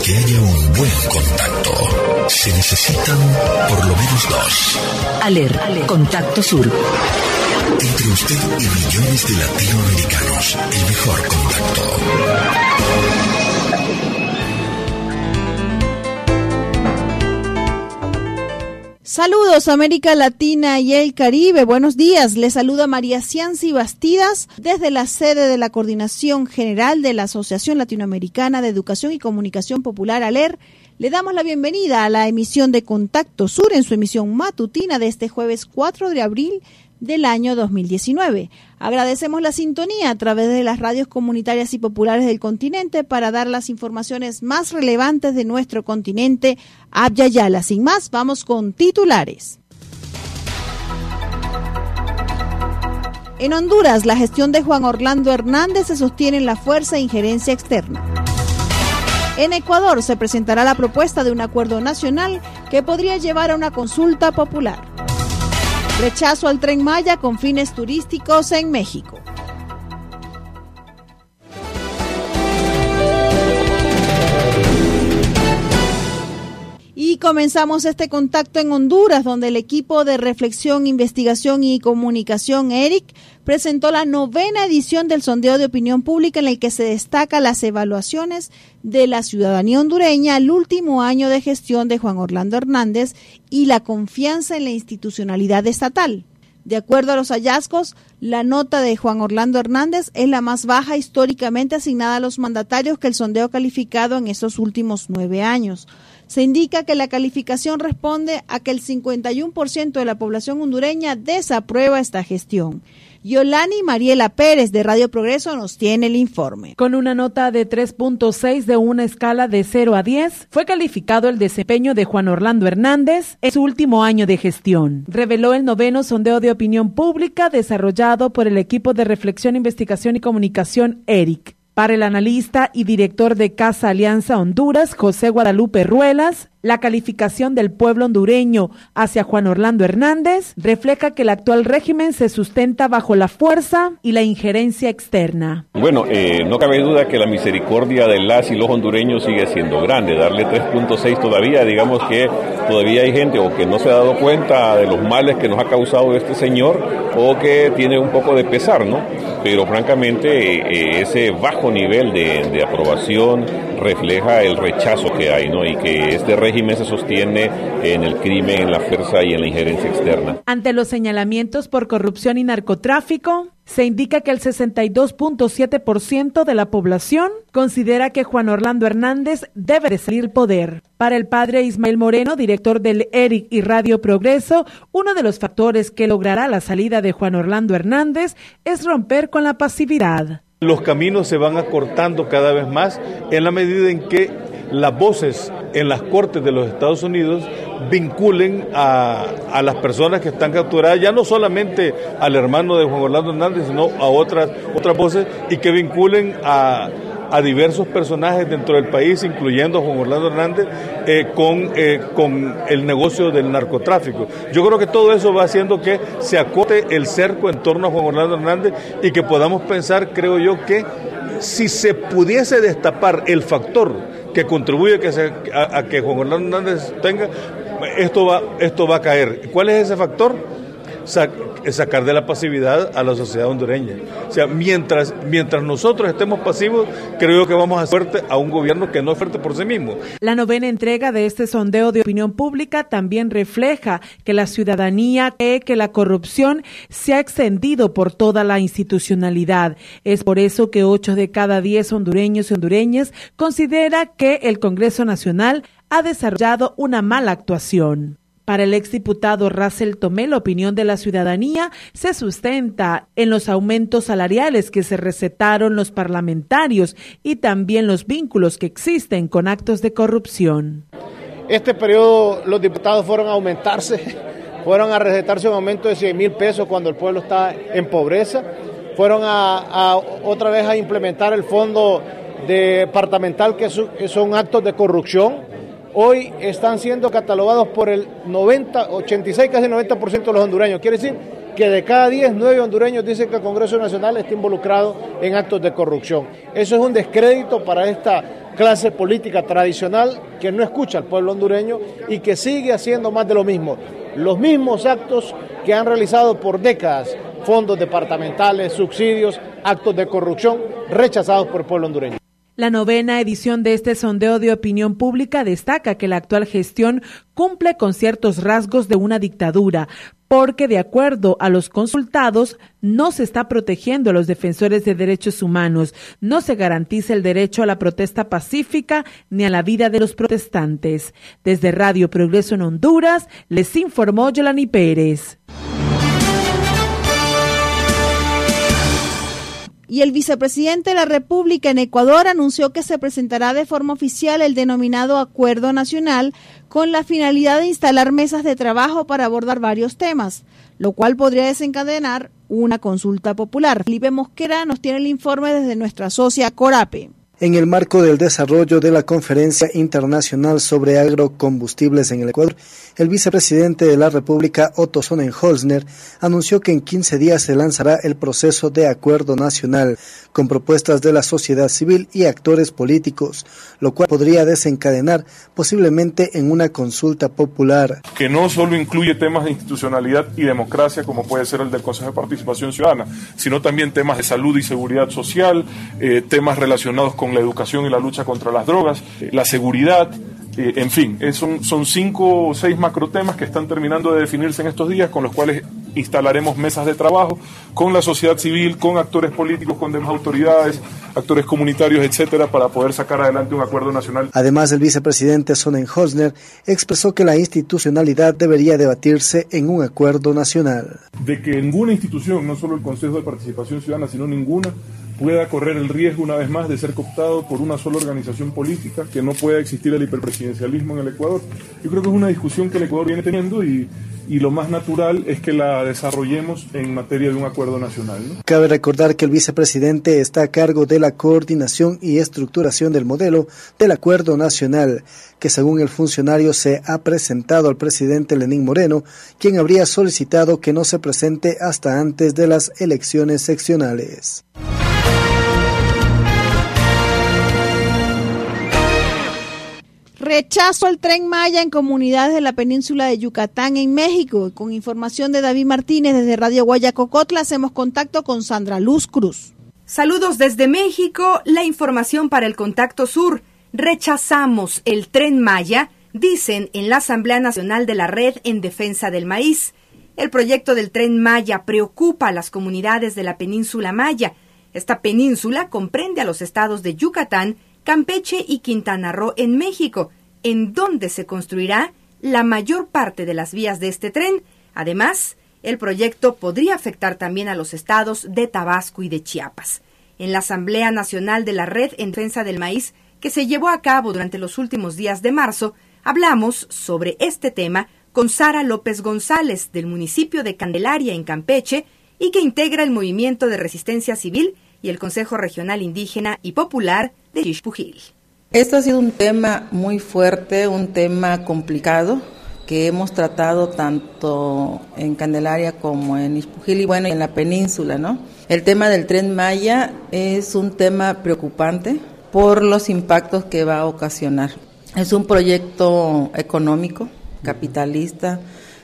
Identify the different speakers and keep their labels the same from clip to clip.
Speaker 1: que haya un buen contacto, se necesitan por lo menos dos.
Speaker 2: ALER, Contacto Sur.
Speaker 1: Entre usted y millones de latinoamericanos, el mejor contacto.
Speaker 3: Saludos América Latina y el Caribe, buenos días, les saluda María Cianci Bastidas desde la sede de la Coordinación General de la Asociación Latinoamericana de Educación y Comunicación Popular ALER. Le damos la bienvenida a la emisión de Contacto Sur en su emisión matutina de este jueves 4 de abril del año 2019. Agradecemos la sintonía a través de las radios comunitarias y populares del continente para dar las informaciones más relevantes de nuestro continente. Abya Yala. Sin más, vamos con titulares. En Honduras, la gestión de Juan Orlando Hernández se sostiene en la fuerza e injerencia externa. En Ecuador se presentará la propuesta de un acuerdo nacional que podría llevar a una consulta popular. Rechazo al Tren Maya con fines turísticos en México. Y comenzamos este contacto en Honduras, donde el equipo de reflexión, investigación y comunicación ERIC presentó la 9ª edición del sondeo de opinión pública en el que se destaca las evaluaciones de la ciudadanía hondureña al último año de gestión de Juan Orlando Hernández y la confianza en la institucionalidad estatal. De acuerdo a los hallazgos, la nota de Juan Orlando Hernández es la más baja históricamente asignada a los mandatarios que el sondeo ha calificado en estos últimos 9 años. Se indica que la calificación responde a que el 51% de la población hondureña desaprueba esta gestión. Yolani Mariela Pérez de Radio Progreso nos tiene el informe.
Speaker 4: Con una nota de 3.6 de una escala de 0 a 10, fue calificado el desempeño de Juan Orlando Hernández en su último año de gestión. Reveló el 9º sondeo de opinión pública desarrollado por el equipo de reflexión, investigación y comunicación ERIC. Para el analista y director de Casa Alianza Honduras, José Guadalupe Ruelas, la calificación del pueblo hondureño hacia Juan Orlando Hernández refleja que el actual régimen se sustenta bajo la fuerza y la injerencia externa.
Speaker 5: Bueno, no cabe duda que la misericordia de las y los hondureños sigue siendo grande. Darle 3.6 todavía, digamos que todavía hay gente o que no se ha dado cuenta de los males que nos ha causado este señor o que tiene un poco de pesar, ¿no? Pero francamente ese bajo nivel de aprobación refleja el rechazo que hay, ¿no? Y que este régimen se sostiene en el crimen, en la fuerza y en la injerencia externa.
Speaker 4: Ante los señalamientos por corrupción y narcotráfico, se indica que el 62.7% de la población considera que Juan Orlando Hernández debe de salir del poder. Para el padre Ismael Moreno, director del ERIC y Radio Progreso, uno de los factores que logrará la salida de Juan Orlando Hernández es romper con la pasividad.
Speaker 6: Los caminos se van acortando cada vez más en la medida en que las voces en las cortes de los Estados Unidos vinculen a las personas que están capturadas, ya no solamente al hermano de Juan Orlando Hernández, sino a otras voces, y que vinculen a diversos personajes dentro del país, incluyendo a Juan Orlando Hernández, con el negocio del narcotráfico. Yo creo que todo eso va haciendo que se acote el cerco en torno a Juan Orlando Hernández y que podamos pensar, creo yo, que si se pudiese destapar el factor que contribuye a que Juan Orlando Hernández tenga, esto va a caer. ¿Cuál es ese factor? Sacar de la pasividad a la sociedad hondureña. O sea, mientras nosotros estemos pasivos, creo que vamos a fuerte a un gobierno que no es fuerte por sí mismo.
Speaker 4: La 9ª entrega de este sondeo de opinión pública también refleja que la ciudadanía cree que la corrupción se ha extendido por toda la institucionalidad. Es por eso que 8 de cada 10 hondureños y hondureñas considera que el Congreso Nacional ha desarrollado una mala actuación. Para el exdiputado Russell Tomé, la opinión de la ciudadanía se sustenta en los aumentos salariales que se recetaron los parlamentarios y también los vínculos que existen con actos de corrupción.
Speaker 7: Este periodo los diputados fueron a aumentarse, fueron a recetarse un aumento de 100,000 pesos cuando el pueblo está en pobreza, fueron a otra vez a implementar el fondo departamental que son actos de corrupción. Hoy están siendo catalogados por el 86, casi 90% de los hondureños. Quiere decir que de cada 10, 9 hondureños dicen que el Congreso Nacional está involucrado en actos de corrupción. Eso es un descrédito para esta clase política tradicional que no escucha al pueblo hondureño y que sigue haciendo más de lo mismo. Los mismos actos que han realizado por décadas, fondos departamentales, subsidios, actos de corrupción rechazados por el pueblo hondureño.
Speaker 4: La 9ª edición de este sondeo de opinión pública destaca que la actual gestión cumple con ciertos rasgos de una dictadura, porque de acuerdo a los consultados no se está protegiendo a los defensores de derechos humanos, no se garantiza el derecho a la protesta pacífica ni a la vida de los protestantes. Desde Radio Progreso en Honduras, les informó Yolani Pérez.
Speaker 3: Y el vicepresidente de la República en Ecuador anunció que se presentará de forma oficial el denominado Acuerdo Nacional con la finalidad de instalar mesas de trabajo para abordar varios temas, lo cual podría desencadenar una consulta popular. Felipe Mosquera nos tiene el informe desde nuestra socia Corape.
Speaker 8: En el marco del desarrollo de la Conferencia Internacional sobre Agrocombustibles en el Ecuador, el vicepresidente de la República, Otto Sonnenholzner, anunció que en 15 días se lanzará el proceso de acuerdo nacional con propuestas de la sociedad civil y actores políticos, lo cual podría desencadenar posiblemente en una consulta popular.
Speaker 9: Que no solo incluye temas de institucionalidad y democracia, como puede ser el del Consejo de Participación Ciudadana, sino también temas de salud y seguridad social, temas relacionados con la educación y la lucha contra las drogas, la seguridad, en fin, son 5 o 6 macrotemas que están terminando de definirse en estos días, con los cuales instalaremos mesas de trabajo con la sociedad civil, con actores políticos, con demás autoridades, actores comunitarios, etcétera, para poder sacar adelante un acuerdo nacional.
Speaker 8: Además, el vicepresidente Sonnenholzner expresó que la institucionalidad debería debatirse en un acuerdo nacional.
Speaker 9: De que ninguna institución, no solo el Consejo de Participación Ciudadana, sino ninguna, pueda correr el riesgo una vez más de ser cooptado por una sola organización política, que no pueda existir el hiperpresidencialismo en el Ecuador. Yo creo que es una discusión que el Ecuador viene teniendo y lo más natural es que la desarrollemos en materia de un acuerdo nacional, ¿no?
Speaker 8: Cabe recordar que el vicepresidente está a cargo de la coordinación y estructuración del modelo del acuerdo nacional, que según el funcionario se ha presentado al presidente Lenín Moreno, quien habría solicitado que no se presente hasta antes de las elecciones seccionales.
Speaker 3: Rechazo al Tren Maya en comunidades de la península de Yucatán en México. Con información de David Martínez desde Radio Guayacocotla, hacemos contacto con Sandra Luz Cruz.
Speaker 10: Saludos desde México, la información para el Contacto Sur. Rechazamos el Tren Maya, dicen en la Asamblea Nacional de la Red en Defensa del Maíz. El proyecto del Tren Maya preocupa a las comunidades de la península maya. Esta península comprende a los estados de Yucatán, Campeche y Quintana Roo en México, en donde se construirá la mayor parte de las vías de este tren. Además, el proyecto podría afectar también a los estados de Tabasco y de Chiapas. En la Asamblea Nacional de la Red en Defensa del Maíz, que se llevó a cabo durante los últimos días de marzo, hablamos sobre este tema con Sara López González, del municipio de Candelaria, en Campeche, y que integra el Movimiento de Resistencia Civil y el Consejo Regional Indígena y Popular de Ixpujil.
Speaker 11: Esto ha sido un tema muy fuerte, un tema complicado que hemos tratado tanto en Candelaria como en Ixpujil y bueno, en la península, ¿no? El tema del Tren Maya es un tema preocupante por los impactos que va a ocasionar. Es un proyecto económico, capitalista,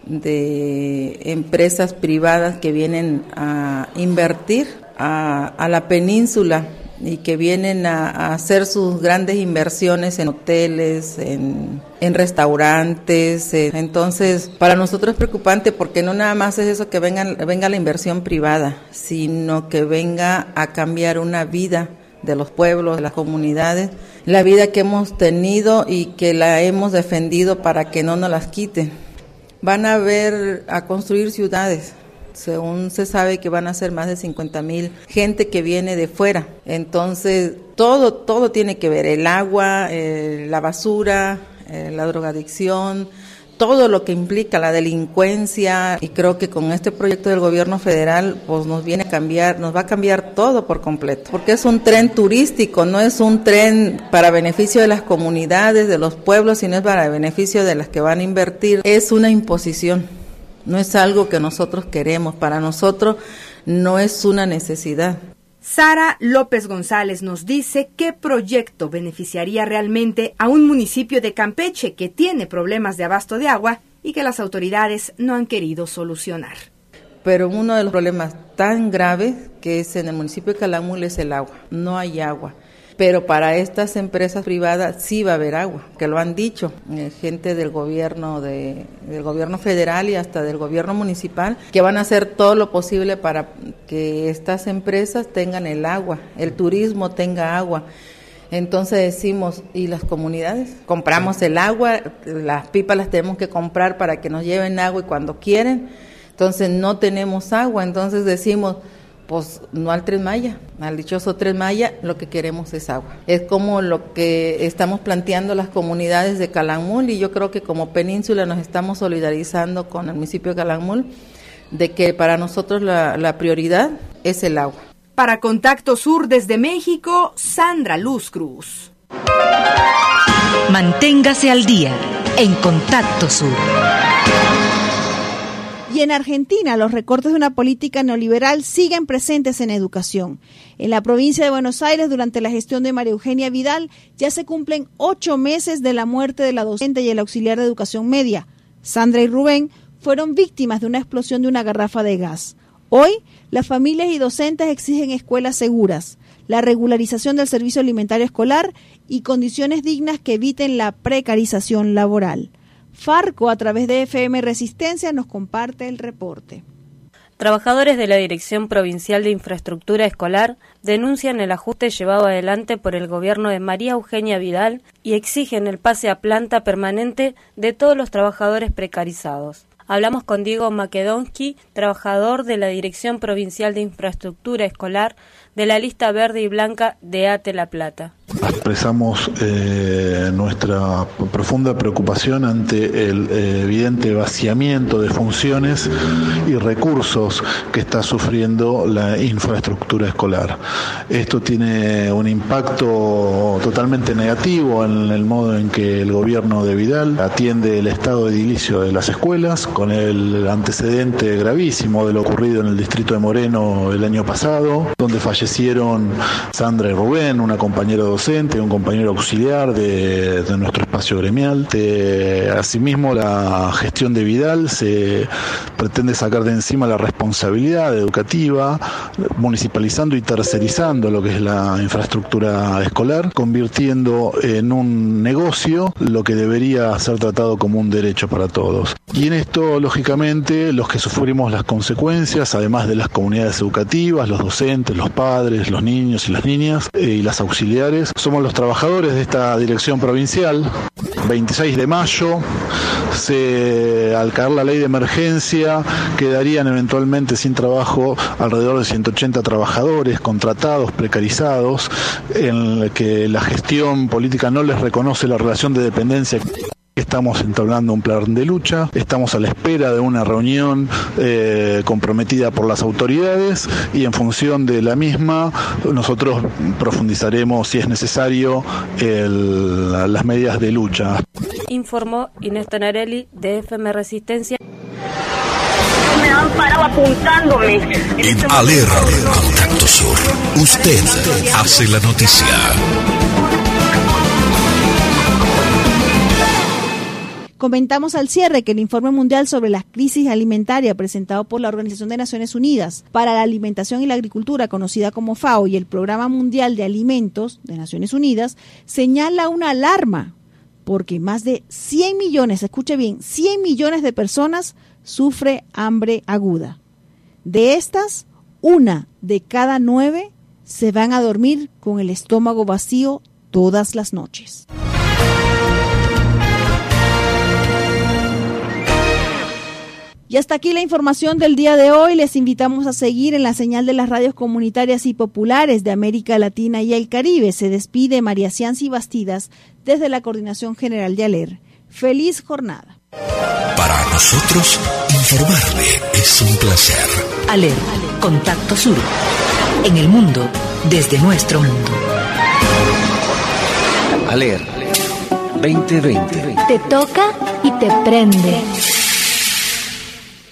Speaker 11: de empresas privadas que vienen a invertir a la península y que vienen a hacer sus grandes inversiones en hoteles, en restaurantes. Entonces, para nosotros es preocupante porque no nada más es eso que venga la inversión privada, sino que venga a cambiar una vida de los pueblos, de las comunidades, la vida que hemos tenido y que la hemos defendido para que no nos las quiten. Van a construir ciudades. Según se sabe que van a ser más de 50,000 gente que viene de fuera. Entonces, todo tiene que ver, el agua, la basura, la drogadicción, todo lo que implica la delincuencia. Y creo que con este proyecto del gobierno federal, pues nos va a cambiar todo por completo. Porque es un tren turístico, no es un tren para beneficio de las comunidades, de los pueblos, sino es para beneficio de las que van a invertir. Es una imposición. No es algo que nosotros queremos, para nosotros no es una necesidad.
Speaker 10: Sara López González nos dice qué proyecto beneficiaría realmente a un municipio de Campeche que tiene problemas de abasto de agua y que las autoridades no han querido solucionar.
Speaker 11: Pero uno de los problemas tan graves que es en el municipio de Calakmul es el agua. No hay agua. Pero para estas empresas privadas sí va a haber agua, que lo han dicho gente del gobierno federal y hasta del gobierno municipal, que van a hacer todo lo posible para que estas empresas tengan el agua, el turismo tenga agua. Entonces decimos, ¿y las comunidades? Compramos el agua, las pipas las tenemos que comprar para que nos lleven agua y cuando quieren. Entonces no tenemos agua, entonces decimos, pues no al Tren Maya, al dichoso Tren Maya, lo que queremos es agua. Es como lo que estamos planteando las comunidades de Calakmul, y yo creo que como península nos estamos solidarizando con el municipio de Calakmul, de que para nosotros la prioridad es el agua.
Speaker 10: Para Contacto Sur desde México, Sandra Luz Cruz.
Speaker 2: Manténgase al día en Contacto Sur.
Speaker 3: Y en Argentina, los recortes de una política neoliberal siguen presentes en educación. En la provincia de Buenos Aires, durante la gestión de María Eugenia Vidal, ya se cumplen 8 meses de la muerte de la docente y el auxiliar de educación media. Sandra y Rubén fueron víctimas de una explosión de una garrafa de gas. Hoy, las familias y docentes exigen escuelas seguras, la regularización del servicio alimentario escolar y condiciones dignas que eviten la precarización laboral. Farco, a través de FM Resistencia, nos comparte el reporte.
Speaker 12: Trabajadores de la Dirección Provincial de Infraestructura Escolar denuncian el ajuste llevado adelante por el gobierno de María Eugenia Vidal y exigen el pase a planta permanente de todos los trabajadores precarizados. Hablamos con Diego Makedonsky, trabajador de la Dirección Provincial de Infraestructura Escolar de la lista verde y blanca de ATE La Plata.
Speaker 13: Expresamos nuestra profunda preocupación ante el evidente vaciamiento de funciones y recursos que está sufriendo la infraestructura escolar. Esto tiene un impacto totalmente negativo en el modo en que el gobierno de Vidal atiende el estado edilicio de las escuelas, con el antecedente gravísimo de lo ocurrido en el distrito de Moreno el año pasado, donde fallecieron Sandra y Rubén, una compañera docente, un compañero auxiliar de nuestro espacio gremial. Asimismo, la gestión de Vidal se pretende sacar de encima la responsabilidad educativa, municipalizando y tercerizando lo que es la infraestructura escolar, convirtiendo en un negocio lo que debería ser tratado como un derecho para todos. Y en esto, lógicamente, los que sufrimos las consecuencias, además de las comunidades educativas, los docentes, los padres, los niños y las niñas y las auxiliares, somos los trabajadores de esta dirección provincial. 26 de mayo, al caer la ley de emergencia, quedarían eventualmente sin trabajo alrededor de 180 trabajadores contratados, precarizados, en que la gestión política no les reconoce la relación de dependencia. Estamos entablando un plan de lucha, estamos a la espera de una reunión comprometida por las autoridades, y en función de la misma nosotros profundizaremos, si es necesario, las medidas de lucha.
Speaker 12: Informó Inés Tonarelli de FM Resistencia.
Speaker 14: Me han parado apuntándome.
Speaker 1: En Alerta, Contacto Sur. Usted hace la noticia.
Speaker 3: Comentamos al cierre que el Informe Mundial sobre la Crisis Alimentaria presentado por la Organización de Naciones Unidas para la Alimentación y la Agricultura, conocida como FAO, y el Programa Mundial de Alimentos de Naciones Unidas, señala una alarma porque más de 100 millones, escuche bien, 100 millones de personas sufre hambre aguda. De estas, 1 de cada 9 se van a dormir con el estómago vacío todas las noches. Y hasta aquí la información del día de hoy. Les invitamos a seguir en la señal de las radios comunitarias y populares de América Latina y el Caribe. Se despide María Cianci Bastidas desde la Coordinación General de ALER. ¡Feliz jornada!
Speaker 1: Para nosotros, informarle es un placer.
Speaker 2: ALER, Contacto Sur. En el mundo, desde nuestro mundo.
Speaker 15: ALER 2020.
Speaker 16: Te toca y te prende.